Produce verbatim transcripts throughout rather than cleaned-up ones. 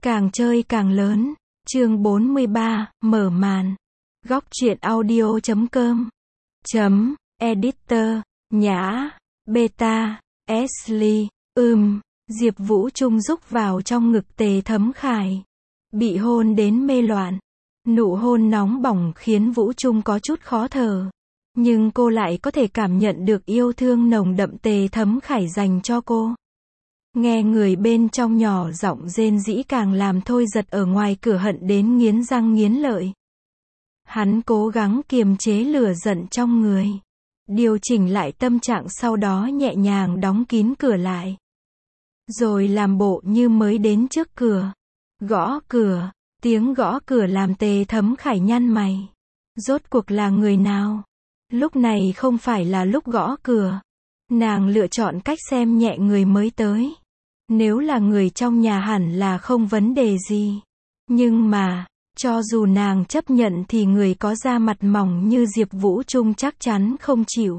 Càng chơi càng lớn. Chương bốn mươi ba, mở màn. Góc truyện audio chấm com. Chấm, editor, Nhã, beta, Ashley, ừm, Diệp Vũ Trung rúc vào trong ngực Tề Thấm Khải. Bị hôn đến mê loạn. Nụ hôn nóng bỏng khiến Vũ Trung có chút khó thở. Nhưng cô lại có thể cảm nhận được yêu thương nồng đậm Tề Thấm Khải dành cho cô. Nghe người bên trong nhỏ giọng rên rỉ càng làm Thôi Giật ở ngoài cửa hận đến nghiến răng nghiến lợi. Hắn cố gắng kiềm chế lửa giận trong người. Điều chỉnh lại tâm trạng sau đó nhẹ nhàng đóng kín cửa lại. Rồi làm bộ như mới đến trước cửa. Gõ cửa. Tiếng gõ cửa làm Tề Thấm Khải nhăn mày. Rốt cuộc là người nào? Lúc này không phải là lúc gõ cửa. Nàng lựa chọn cách xem nhẹ người mới tới. Nếu là người trong nhà hẳn là không vấn đề gì. Nhưng mà, cho dù nàng chấp nhận thì người có da mặt mỏng như Diệp Vũ Trung chắc chắn không chịu.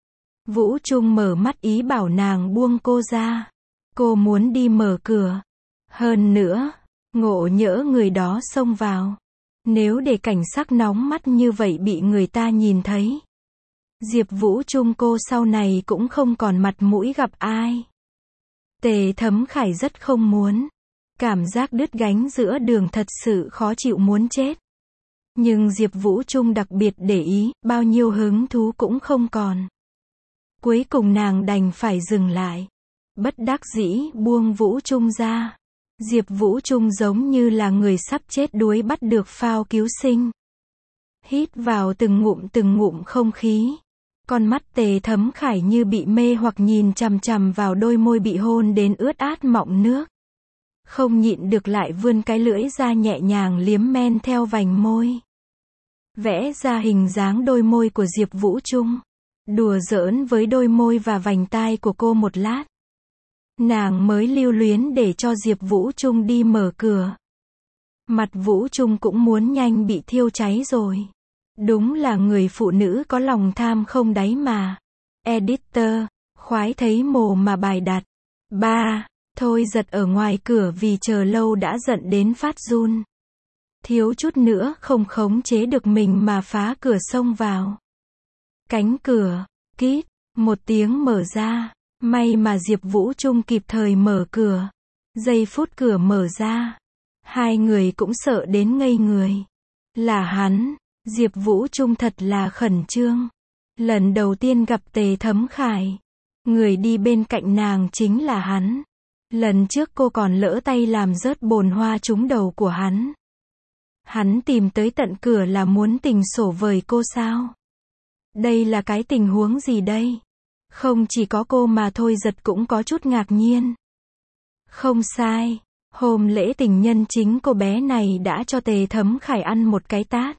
Vũ Trung mở mắt ý bảo nàng buông cô ra. Cô muốn đi mở cửa. Hơn nữa, ngộ nhỡ người đó xông vào. Nếu để cảnh sắc nóng mắt như vậy bị người ta nhìn thấy. Diệp Vũ Trung cô sau này cũng không còn mặt mũi gặp ai. Tề Thấm Khải rất không muốn. Cảm giác đứt gánh giữa đường thật sự khó chịu muốn chết. Nhưng Diệp Vũ Trung đặc biệt để ý, bao nhiêu hứng thú cũng không còn. Cuối cùng nàng đành phải dừng lại. Bất đắc dĩ buông Vũ Trung ra. Diệp Vũ Trung giống như là người sắp chết đuối bắt được phao cứu sinh. Hít vào từng ngụm từng ngụm không khí. Con mắt Tề Thấm Khải như bị mê hoặc nhìn chằm chằm vào đôi môi bị hôn đến ướt át mọng nước. Không nhịn được lại vươn cái lưỡi ra nhẹ nhàng liếm men theo vành môi. Vẽ ra hình dáng đôi môi của Diệp Vũ Trung. Đùa giỡn với đôi môi và vành tai của cô một lát. Nàng mới lưu luyến để cho Diệp Vũ Trung đi mở cửa. Mặt Vũ Trung cũng muốn nhanh bị thiêu cháy rồi. Đúng là người phụ nữ có lòng tham không đáy mà. Editor, khoái thấy mồ mà bài đặt. ba. Thôi Giật ở ngoài cửa vì chờ lâu đã giận đến phát run. Thiếu chút nữa không khống chế được mình mà phá cửa xông vào. Cánh cửa, kít, một tiếng mở ra. May mà Diệp Vũ Trung kịp thời mở cửa. Giây phút cửa mở ra. Hai người cũng sợ đến ngây người. Là hắn. Diệp Vũ Trung thật là khẩn trương. Lần đầu tiên gặp Tề Thấm Khải. Người đi bên cạnh nàng chính là hắn. Lần trước cô còn lỡ tay làm rớt bồn hoa trúng đầu của hắn. Hắn tìm tới tận cửa là muốn tình sổ với cô sao? Đây là cái tình huống gì đây? Không chỉ có cô mà Thôi Giật cũng có chút ngạc nhiên. Không sai. Hôm lễ tình nhân chính cô bé này đã cho Tề Thấm Khải ăn một cái tát.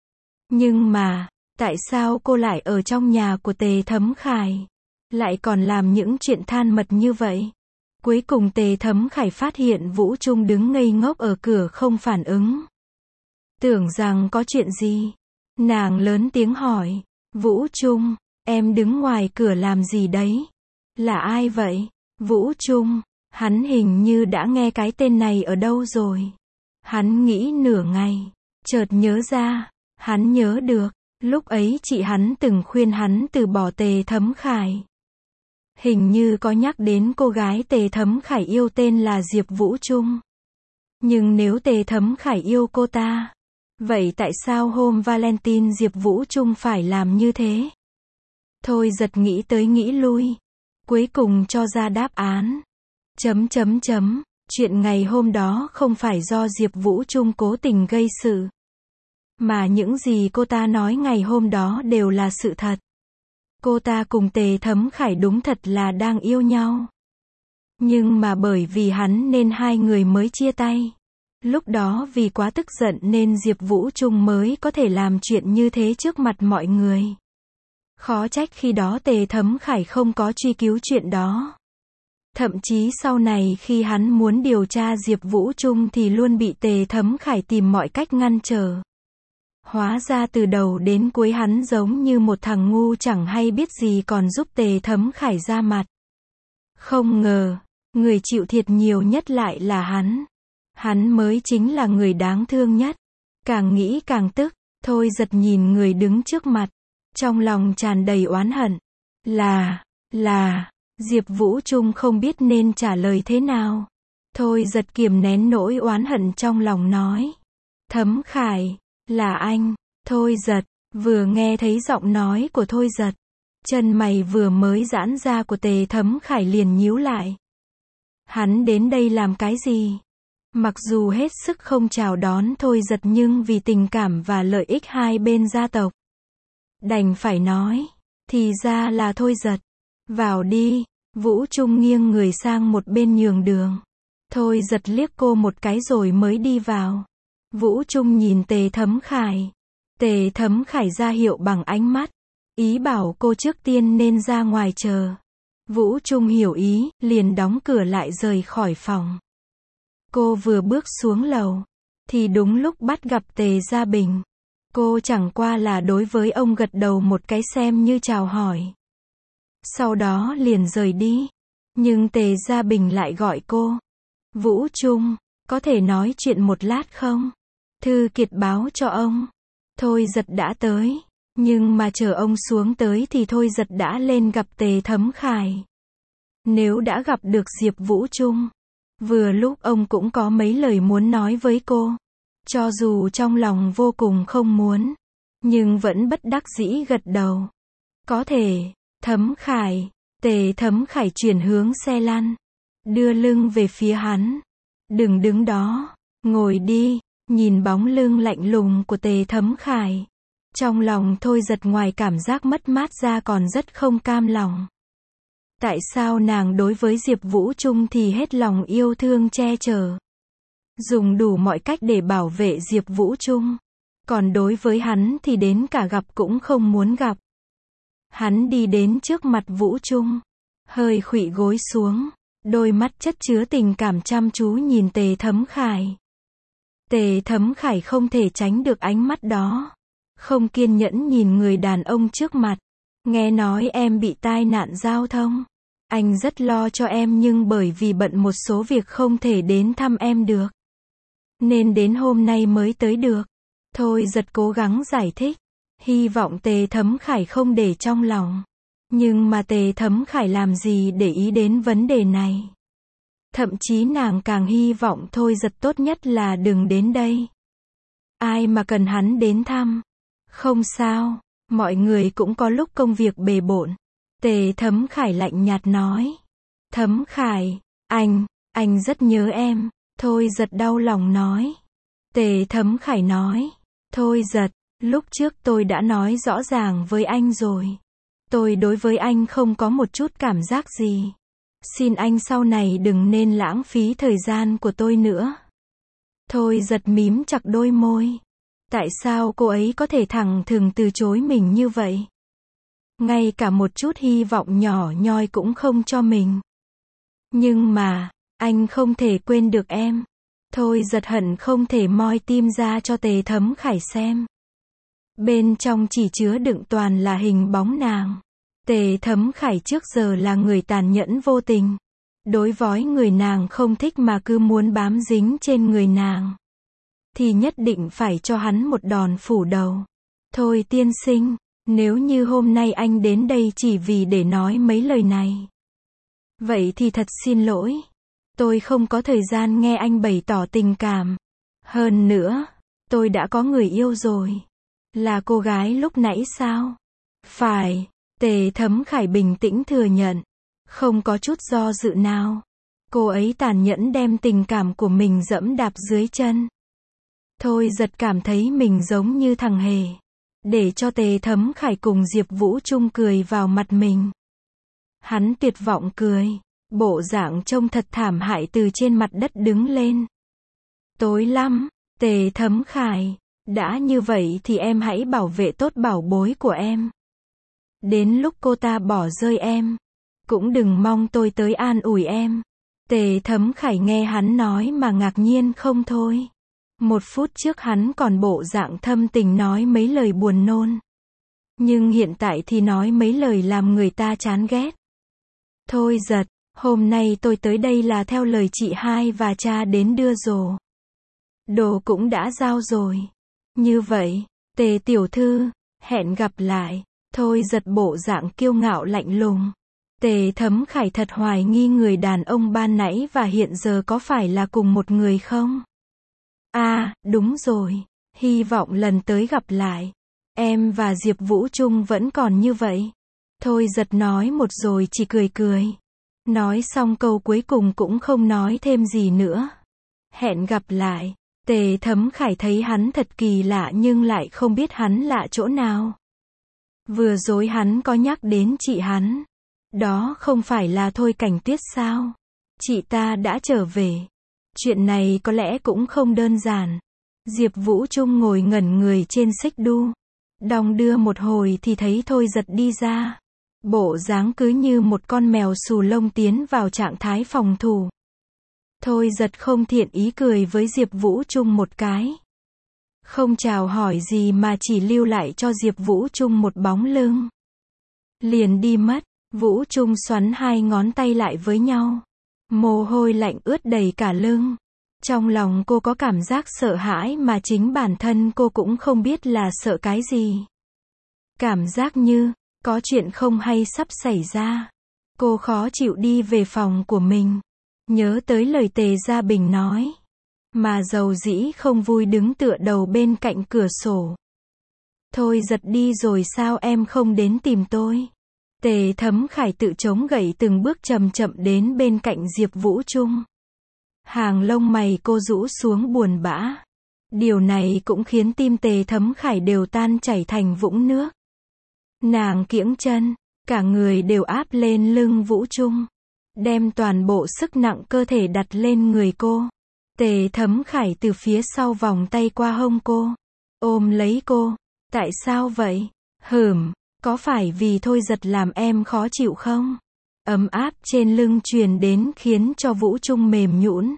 Nhưng mà, tại sao cô lại ở trong nhà của Tề Thấm Khải? Lại còn làm những chuyện than mật như vậy? Cuối cùng Tề Thấm Khải phát hiện Vũ Trung đứng ngây ngốc ở cửa không phản ứng. Tưởng rằng có chuyện gì? Nàng lớn tiếng hỏi. Vũ Trung, em đứng ngoài cửa làm gì đấy? Là ai vậy? Vũ Trung, hắn hình như đã nghe cái tên này ở đâu rồi. Hắn nghĩ nửa ngày, chợt nhớ ra. Hắn nhớ được, lúc ấy chị hắn từng khuyên hắn từ bỏ Tề Thấm Khải. Hình như có nhắc đến cô gái Tề Thấm Khải yêu tên là Diệp Vũ Trung. Nhưng nếu Tề Thấm Khải yêu cô ta, vậy tại sao hôm Valentine Diệp Vũ Trung phải làm như thế? Thôi Giật nghĩ tới nghĩ lui. Cuối cùng cho ra đáp án. Chấm chấm chấm, chuyện ngày hôm đó không phải do Diệp Vũ Trung cố tình gây sự. Mà những gì cô ta nói ngày hôm đó đều là sự thật. Cô ta cùng Tề Thấm Khải đúng thật là đang yêu nhau. Nhưng mà bởi vì hắn nên hai người mới chia tay. Lúc đó vì quá tức giận nên Diệp Vũ Trung mới có thể làm chuyện như thế trước mặt mọi người. Khó trách khi đó Tề Thấm Khải không có truy cứu chuyện đó. Thậm chí sau này khi hắn muốn điều tra Diệp Vũ Trung thì luôn bị Tề Thấm Khải tìm mọi cách ngăn trở. Hóa ra từ đầu đến cuối hắn giống như một thằng ngu chẳng hay biết gì còn giúp Tề Thấm Khải ra mặt. Không ngờ, người chịu thiệt nhiều nhất lại là hắn. Hắn mới chính là người đáng thương nhất. Càng nghĩ càng tức, Thôi Giật nhìn người đứng trước mặt. Trong lòng tràn đầy oán hận. Là, là, Diệp Vũ Trung không biết nên trả lời thế nào. Thôi Giật kiềm nén nỗi oán hận trong lòng nói. Thấm Khải, là anh. Thôi Giật, vừa nghe thấy giọng nói của Thôi Giật. Chân mày vừa mới giãn ra của Tề Thấm Khải liền nhíu lại. Hắn đến đây làm cái gì? Mặc dù hết sức không chào đón Thôi Giật nhưng vì tình cảm và lợi ích hai bên gia tộc. Đành phải nói, thì ra là Thôi Giật. Vào đi, Vũ Trung nghiêng người sang một bên nhường đường. Thôi Giật liếc cô một cái rồi mới đi vào. Vũ Trung nhìn Tề Thấm Khải. Tề Thấm Khải ra hiệu bằng ánh mắt. Ý bảo cô trước tiên nên ra ngoài chờ. Vũ Trung hiểu ý, liền đóng cửa lại rời khỏi phòng. Cô vừa bước xuống lầu, thì đúng lúc bắt gặp Tề Gia Bình. Cô chẳng qua là đối với ông gật đầu một cái xem như chào hỏi. Sau đó liền rời đi. Nhưng Tề Gia Bình lại gọi cô. Vũ Trung, có thể nói chuyện một lát không? Thư Kiệt báo cho ông. Thôi Giật đã tới. Nhưng mà chờ ông xuống tới thì Thôi Giật đã lên gặp Tề Thấm Khải. Nếu đã gặp được Diệp Vũ Trung, vừa lúc ông cũng có mấy lời muốn nói với cô. Cho dù trong lòng vô cùng không muốn, nhưng vẫn bất đắc dĩ gật đầu. Có thể, Thấm Khải. Tề Thấm Khải chuyển hướng xe lăn, đưa lưng về phía hắn. Đừng đứng đó, ngồi đi. Nhìn bóng lưng lạnh lùng của Tề Thấm Khải, trong lòng Thôi Giật ngoài cảm giác mất mát ra còn rất không cam lòng. Tại sao nàng đối với Diệp Vũ Trung thì hết lòng yêu thương che chở, dùng đủ mọi cách để bảo vệ Diệp Vũ Trung, còn đối với hắn thì đến cả gặp cũng không muốn gặp. Hắn đi đến trước mặt Vũ Trung, hơi khuỵu gối xuống, đôi mắt chất chứa tình cảm chăm chú nhìn Tề Thấm Khải. Tề Thấm Khải không thể tránh được ánh mắt đó. Không kiên nhẫn nhìn người đàn ông trước mặt. Nghe nói em bị tai nạn giao thông. Anh rất lo cho em nhưng bởi vì bận một số việc không thể đến thăm em được. Nên đến hôm nay mới tới được. Thôi Giật cố gắng giải thích. Hy vọng Tề Thấm Khải không để trong lòng. Nhưng mà Tề Thấm Khải làm gì để ý đến vấn đề này. Thậm chí nàng càng hy vọng Thôi Giật tốt nhất là đừng đến đây. Ai mà cần hắn đến thăm. Không sao, mọi người cũng có lúc công việc bề bộn. Tề Thấm Khải lạnh nhạt nói. Thấm Khải, anh, anh rất nhớ em. Thôi Giật đau lòng nói. Tề Thấm Khải nói. Thôi Giật, lúc trước tôi đã nói rõ ràng với anh rồi. Tôi đối với anh không có một chút cảm giác gì. Xin anh sau này đừng nên lãng phí thời gian của tôi nữa. Thôi Giật mím chặt đôi môi. Tại sao cô ấy có thể thẳng thừng từ chối mình như vậy? Ngay cả một chút hy vọng nhỏ nhoi cũng không cho mình. Nhưng mà, anh không thể quên được em. Thôi Giật hận không thể moi tim ra cho Tề Thấm Khải xem. Bên trong chỉ chứa đựng toàn là hình bóng nàng. Tề Thấm Khải trước giờ là người tàn nhẫn vô tình. Đối với người nàng không thích mà cứ muốn bám dính trên người nàng, thì nhất định phải cho hắn một đòn phủ đầu. Thôi tiên sinh, nếu như hôm nay anh đến đây chỉ vì để nói mấy lời này, vậy thì thật xin lỗi. Tôi không có thời gian nghe anh bày tỏ tình cảm. Hơn nữa, tôi đã có người yêu rồi. Là cô gái lúc nãy sao? Phải. Tề Thấm Khải bình tĩnh thừa nhận. Không có chút do dự nào. Cô ấy tàn nhẫn đem tình cảm của mình dẫm đạp dưới chân. Thôi Giật cảm thấy mình giống như thằng hề. Để cho Tề Thấm Khải cùng Diệp Vũ Trung cười vào mặt mình. Hắn tuyệt vọng cười. Bộ dạng trông thật thảm hại từ trên mặt đất đứng lên. Tối lắm, Tề Thấm Khải. Đã như vậy thì em hãy bảo vệ tốt bảo bối của em. Đến lúc cô ta bỏ rơi em, cũng đừng mong tôi tới an ủi em. Tề Thấm Khải nghe hắn nói mà ngạc nhiên không thôi. Một phút trước hắn còn bộ dạng thâm tình nói mấy lời buồn nôn. Nhưng hiện tại thì nói mấy lời làm người ta chán ghét. Thôi Giật, hôm nay tôi tới đây là theo lời chị hai và cha đến đưa rồ. đồ cũng đã giao rồi. Như vậy, Tề tiểu thư, hẹn gặp lại. Thôi Giật bộ dạng kiêu ngạo lạnh lùng. Tề Thấm Khải thật hoài nghi người đàn ông ban nãy và hiện giờ có phải là cùng một người không? À, đúng rồi. Hy vọng lần tới gặp lại, em và Diệp Vũ Trung vẫn còn như vậy. Thôi Giật nói một rồi chỉ cười cười. Nói xong câu cuối cùng cũng không nói thêm gì nữa. Hẹn gặp lại. Tề Thấm Khải thấy hắn thật kỳ lạ nhưng lại không biết hắn lạ chỗ nào. Vừa rồi hắn có nhắc đến chị hắn. Đó không phải là Thôi Cảnh Tuyết sao? Chị ta đã trở về. Chuyện này có lẽ cũng không đơn giản. Diệp Vũ Trung ngồi ngẩn người trên xích đu. Đong đưa một hồi thì thấy Thôi Giật đi ra. Bộ dáng cứ như một con mèo xù lông tiến vào trạng thái phòng thủ. Thôi Giật không thiện ý cười với Diệp Vũ Trung một cái. Không chào hỏi gì mà chỉ lưu lại cho Diệp Vũ Trung một bóng lưng. Liền đi mất. Vũ Trung xoắn hai ngón tay lại với nhau. Mồ hôi lạnh ướt đầy cả lưng. Trong lòng cô có cảm giác sợ hãi mà chính bản thân cô cũng không biết là sợ cái gì. Cảm giác như, có chuyện không hay sắp xảy ra. Cô khó chịu đi về phòng của mình. Nhớ tới lời Tề Gia Bình nói. Mà dầu dĩ không vui đứng tựa đầu bên cạnh cửa sổ. Thôi Giật đi rồi sao em không đến tìm tôi? Tề Thấm Khải tự chống gậy từng bước chậm chậm đến bên cạnh Diệp Vũ Trung. Hàng lông mày cô rũ xuống buồn bã. Điều này cũng khiến tim Tề Thấm Khải đều tan chảy thành vũng nước. Nàng kiễng chân, cả người đều áp lên lưng Vũ Trung. Đem toàn bộ sức nặng cơ thể đặt lên người cô. Tề Thấm Khải từ phía sau vòng tay qua hông cô. Ôm lấy cô. Tại sao vậy? Hửm, có phải vì Thôi Giật làm em khó chịu không? Ấm áp trên lưng truyền đến khiến cho Vũ Trung mềm nhũn.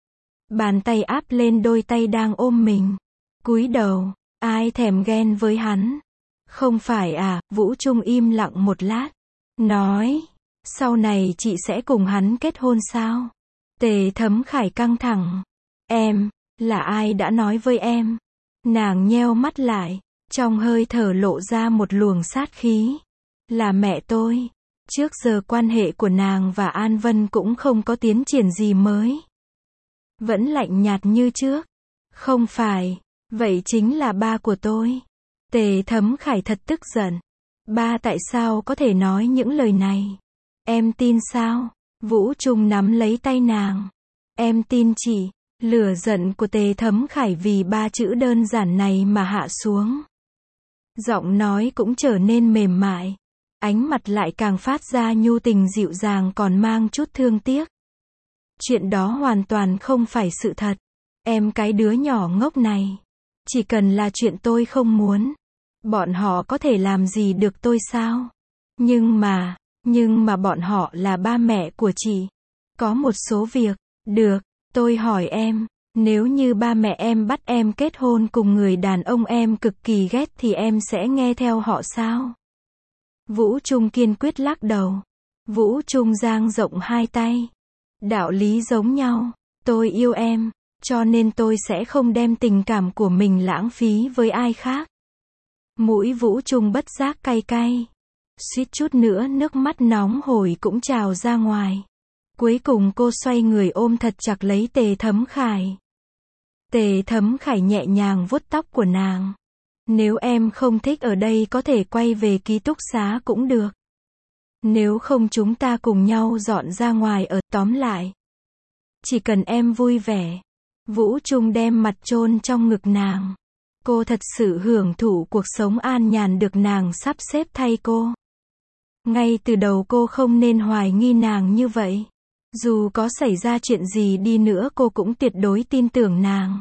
Bàn tay áp lên đôi tay đang ôm mình. Cúi đầu, ai thèm ghen với hắn? Không phải à? Vũ Trung im lặng một lát. Nói, sau này chị sẽ cùng hắn kết hôn sao? Tề Thấm Khải căng thẳng. Em, là ai đã nói với em? Nàng nheo mắt lại, trong hơi thở lộ ra một luồng sát khí. Là mẹ tôi. Trước giờ quan hệ của nàng và An Vân cũng không có tiến triển gì mới. Vẫn lạnh nhạt như trước. Không phải, vậy chính là ba của tôi. Tề Thấm Khải thật tức giận. Ba tại sao có thể nói những lời này? Em tin sao? Vũ Trung nắm lấy tay nàng. Em tin chị. Lửa giận của Tề Thấm Khải vì ba chữ đơn giản này mà hạ xuống. Giọng nói cũng trở nên mềm mại. Ánh mặt lại càng phát ra nhu tình dịu dàng còn mang chút thương tiếc. Chuyện đó hoàn toàn không phải sự thật. Em cái đứa nhỏ ngốc này. Chỉ cần là chuyện tôi không muốn. Bọn họ có thể làm gì được tôi sao? Nhưng mà, nhưng mà bọn họ là ba mẹ của chị. Có một số việc, được, tôi hỏi em, nếu như ba mẹ em bắt em kết hôn cùng người đàn ông em cực kỳ ghét thì em sẽ nghe theo họ sao? Vũ Trung kiên quyết lắc đầu. Vũ Trung dang rộng hai tay. Đạo lý giống nhau, tôi yêu em, cho nên tôi sẽ không đem tình cảm của mình lãng phí với ai khác. Mũi Vũ Trung bất giác cay cay. Suýt chút nữa nước mắt nóng hổi cũng trào ra ngoài. Cuối cùng cô xoay người ôm thật chặt lấy Tề Thấm Khải. Tề Thấm Khải nhẹ nhàng vuốt tóc của nàng. Nếu em không thích ở đây có thể quay về ký túc xá cũng được. Nếu không chúng ta cùng nhau dọn ra ngoài ở, tóm lại. Chỉ cần em vui vẻ. Vũ Trung đem mặt chôn trong ngực nàng. Cô thật sự hưởng thụ cuộc sống an nhàn được nàng sắp xếp thay cô. Ngay từ đầu cô không nên hoài nghi nàng như vậy. Dù có xảy ra chuyện gì đi nữa cô cũng tuyệt đối tin tưởng nàng.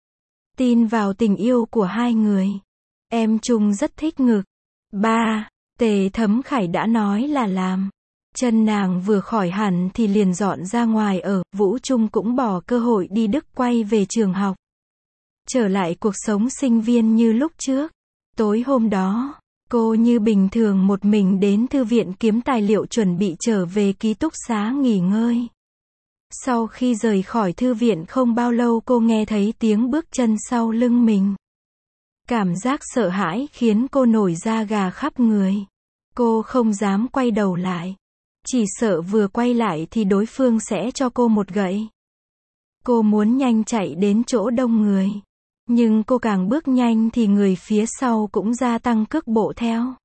Tin vào tình yêu của hai người. Em Trung rất thích ngực. Ba, Tề Thấm Khải đã nói là làm. Chân nàng vừa khỏi hẳn thì liền dọn ra ngoài ở, Vũ Trung cũng bỏ cơ hội đi Đức quay về trường học. Trở lại cuộc sống sinh viên như lúc trước. Tối hôm đó, cô như bình thường một mình đến thư viện kiếm tài liệu chuẩn bị trở về ký túc xá nghỉ ngơi. Sau khi rời khỏi thư viện không bao lâu cô nghe thấy tiếng bước chân sau lưng mình. Cảm giác sợ hãi khiến cô nổi da gà khắp người. Cô không dám quay đầu lại. Chỉ sợ vừa quay lại thì đối phương sẽ cho cô một gậy. Cô muốn nhanh chạy đến chỗ đông người. Nhưng cô càng bước nhanh thì người phía sau cũng gia tăng cước bộ theo.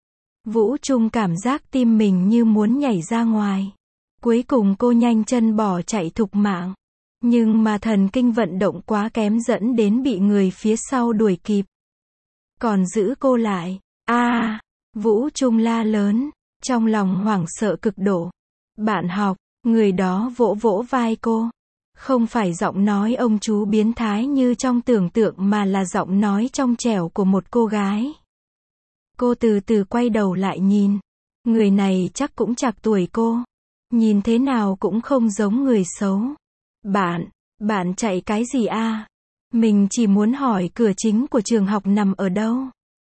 Vũ Trung cảm giác tim mình như muốn nhảy ra ngoài. Cuối cùng cô nhanh chân bỏ chạy thục mạng. Nhưng mà thần kinh vận động quá kém dẫn đến bị người phía sau đuổi kịp. Còn giữ cô lại. A, à, Vũ Trung la lớn, trong lòng hoảng sợ cực độ. Bạn học, người đó vỗ vỗ vai cô. Không phải giọng nói ông chú biến thái như trong tưởng tượng mà là giọng nói trong trẻo của một cô gái. Cô từ từ quay đầu lại nhìn. Người này chắc cũng chạc tuổi cô. Nhìn thế nào cũng không giống người xấu. Bạn, bạn chạy cái gì a? Mình chỉ muốn hỏi cửa chính của trường học nằm ở đâu.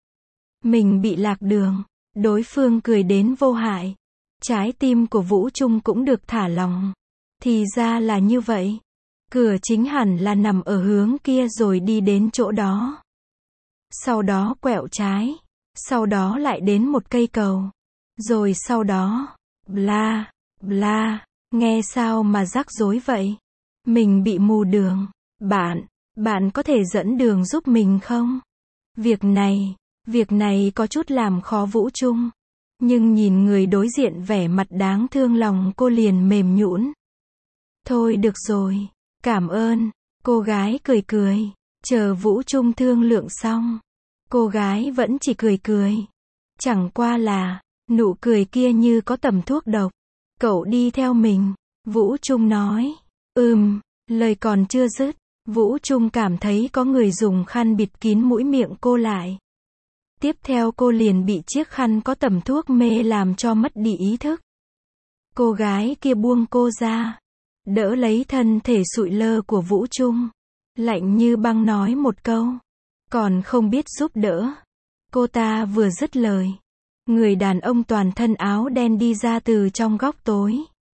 Mình bị lạc đường. Đối phương cười đến vô hại. Trái tim của Vũ Trung cũng được thả lỏng. Thì ra là như vậy. Cửa chính hẳn là nằm ở hướng kia rồi đi đến chỗ đó. Sau đó quẹo trái. Sau đó lại đến một cây cầu. Rồi sau đó, bla, bla, nghe sao mà rắc rối vậy? Mình bị mù đường. Bạn, bạn có thể dẫn đường giúp mình không? Việc này, việc này có chút làm khó Vũ Trung. Nhưng nhìn người đối diện vẻ mặt đáng thương lòng cô liền mềm nhũn. Thôi được rồi, cảm ơn. Cô gái cười cười. Chờ Vũ Trung thương lượng xong. Cô gái vẫn chỉ cười cười. Chẳng qua là, nụ cười kia như có tầm thuốc độc. Cậu đi theo mình. Vũ Trung nói. Ừm, lời còn chưa dứt. Vũ Trung cảm thấy có người dùng khăn bịt kín mũi miệng cô lại. Tiếp theo cô liền bị chiếc khăn có tầm thuốc mê làm cho mất đi ý thức. Cô gái kia buông cô ra. Đỡ lấy thân thể sụi lơ của Vũ Trung. Lạnh như băng nói một câu. Còn không biết giúp đỡ. Cô ta vừa dứt lời. Người đàn ông toàn thân áo đen đi ra từ trong góc tối.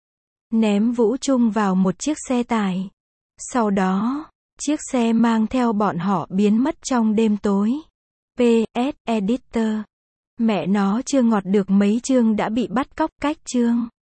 Ném Vũ Trung vào một chiếc xe tải. Sau đó, chiếc xe mang theo bọn họ biến mất trong đêm tối. pê ét Editor. Mẹ nó chưa ngọt được mấy chương đã bị bắt cóc cách chương.